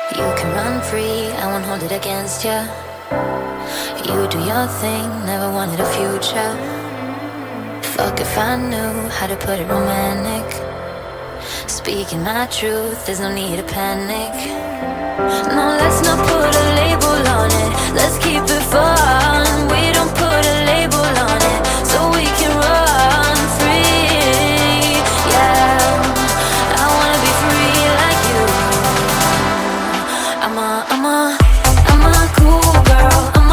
You can run free, I won't hold it against ya. You do your thing, never wanted a future. Fuck if I knew how to put it romantic. Speaking my truth, there's no need to panic. No, let's not put a label on it. Let's keep it fun. We don't put a label on it, so we can run free. Yeah, I wanna be free like you. I'm a cool girl. I'm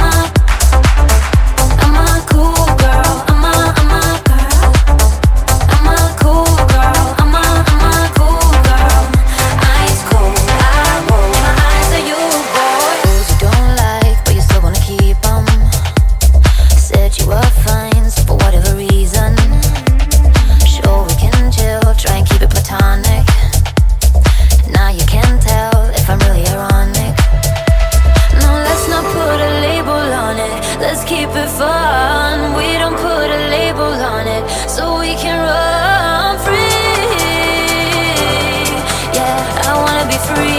a cool girl. I'm a girl. I'm a cool girl. I'm a cool girl. Ice cold, I roll my eyes at you, boy. Those you don't like, but you still wanna keep 'em. Said you were fine, so for whatever reason. Sure we can chill, try and keep it platonic. Now you can tell if I'm really ironic. No, let's not put a label on it. Let's keep it fun. We don't put a label on it, so we can run free. Yeah, I wanna be free.